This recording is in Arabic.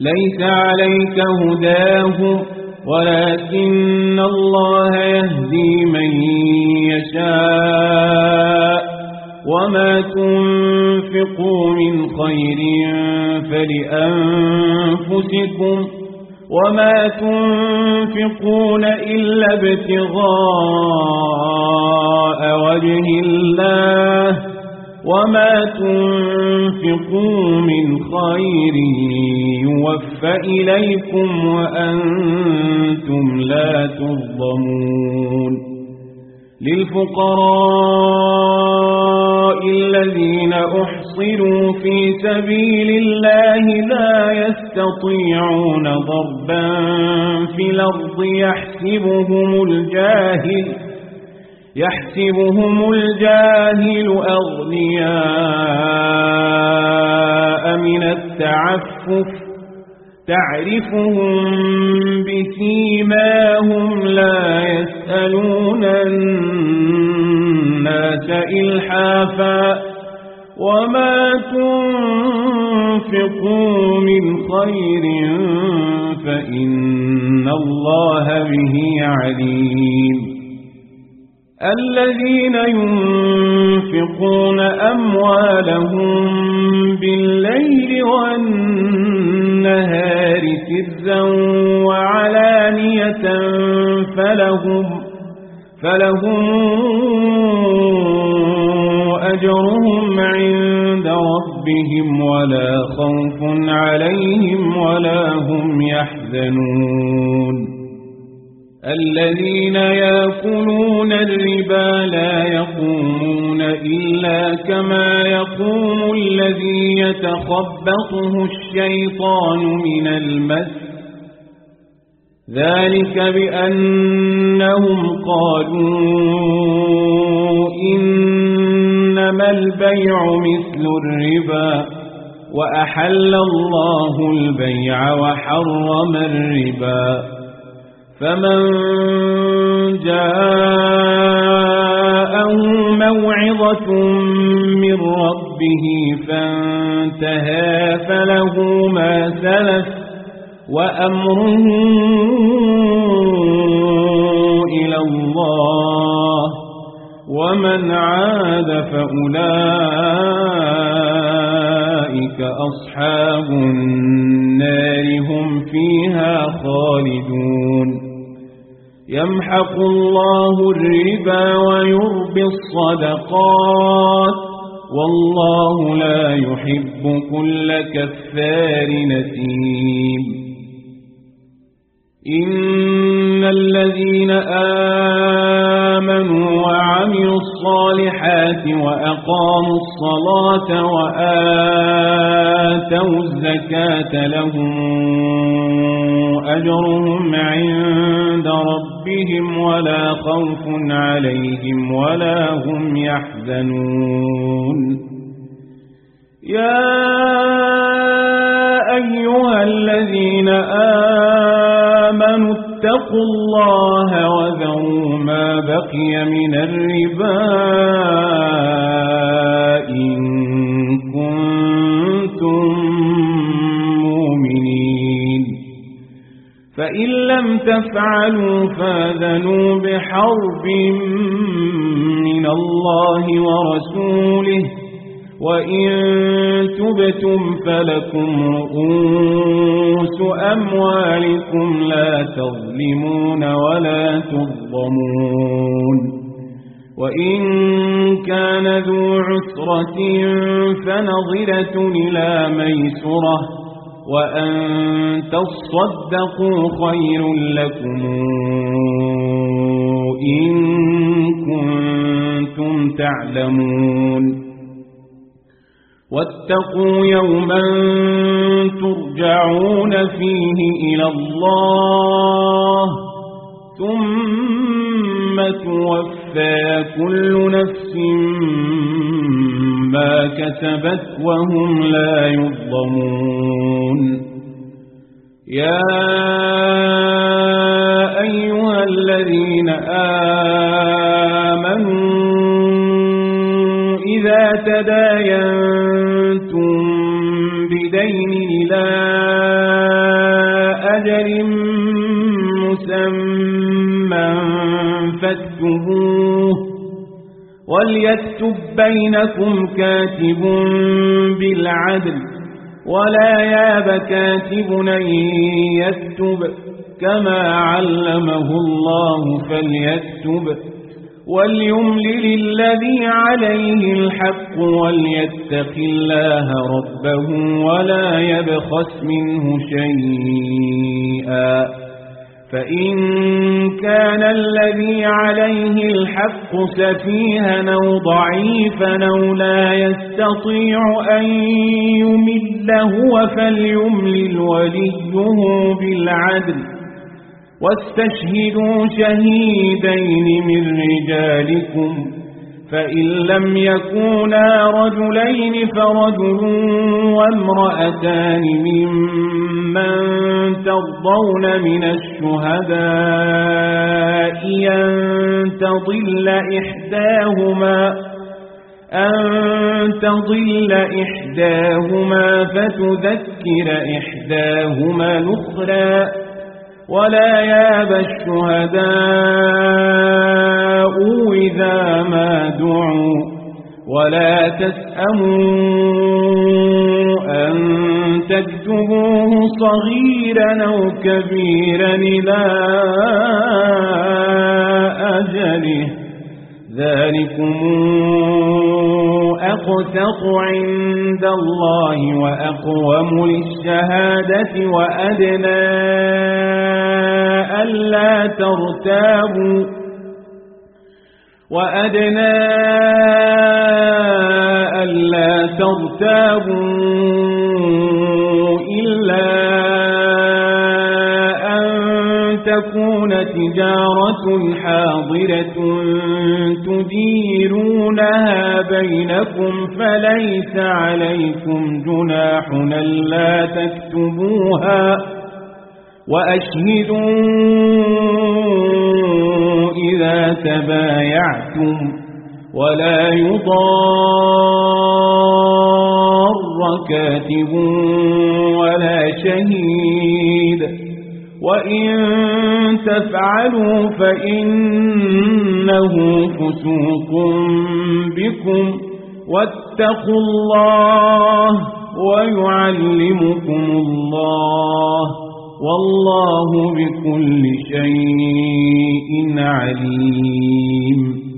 ليس عليك هداهم ولكن الله يهدي من يشاء وما تنفقوا من خير فلأنفسكم وما تنفقون إلا ابتغاء وجه الله وما تنفقوا من خير يوفى إليكم وأنتم لا تظلمون للفقراء الذين أحصروا في سبيل الله لا يستطيعون ضربا في الأرض يحسبهم الجاهل أغنياء من التعفف تعرفهم بسيماهم لا يسألون الناس إلحافا وما تنفقوا من خير فإن الله به عليم الذين ينفقون أموالهم بالليل والنهار سرا وعلانية فلهم أجرهم عند ربهم ولا خوف عليهم ولا هم يحزنون الذين يأكلون الربا لا يقومون إلا كما يقوم الذي يتخبطه الشيطان من المس ذلك بأنهم قالوا إنما البيع مثل الربا وأحل الله البيع وحرم الربا فمن جاءه موعظة من ربه فانتهى فله ما سلف وأمره إلى الله ومن عاد فأولئك أصحاب النار هم فيها خالدون يمحق الله الربا ويربي الصدقات والله لا يحب كل كفار نثيم إن الذين آمنوا وعملوا الصالحات وأقاموا الصلاة وآتوا الزكاة لهم أجرهم عند ربهم ولا خوف عليهم ولا هم يحزنون يا أيها الذين آمنوا اتقوا الله وذروا ما بقي من الربا إن كنتم مؤمنين فإن لم تفعلوا فاذنوا بحرب من الله ورسوله وإن تبتم فلكم رؤوس أموالكم لا تظلمون ولا تظلمون وإن كان ذو عسرة فنظرة إلى ميسرة وأن تصدقوا خير لكم إن كنتم تعلمون واتقوا يوما ترجعون فيه إلى الله ثم توفى كل نفس ما كسبت وهم لا يظلمون يا أيها الذين آمنوا إذا تداينتم بدين إلى فاكتبوه وليكتب بينكم كاتب بالعدل ولا ياب كاتب أن يكتب كما علمه الله فليكتب وليملل الذي عليه الحق وليتق الله ربه ولا يبخس منه شيئا فإن كان الذي عليه الحق سفيها أو ضعيفا أو لا يستطيع أن يمل هو فليملل وليه بالعدل واستشهدوا شهيدين من رجالكم فإن لم يكونا رجلين فرجل وامرأتان ممن ترضون من الشهداء أن تضل إحداهما فتذكر إحداهما الأخرى ولا ياب الشهداء إذا ما دعوا ولا تسأموا أن تكتبوه صغيرا أو كبيرا إلى أجله ذلكم أقسط عند الله وأقوم للشهادة وأدنى ألا ترتابوا إلا أن تكون تجارة حاضرة تديرونها بينكم فليس عليكم جناح ألا تكتبوها وأشهدوا إذا تبايعتم ولا يضار كاتب ولا شهيد وإن تفعلوا فإنه فسوق بكم واتقوا الله ويعلمكم الله والله بكل شيء عليم